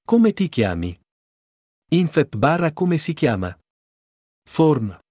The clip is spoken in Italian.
Come ti chiami? Infep barra come si chiama? Form.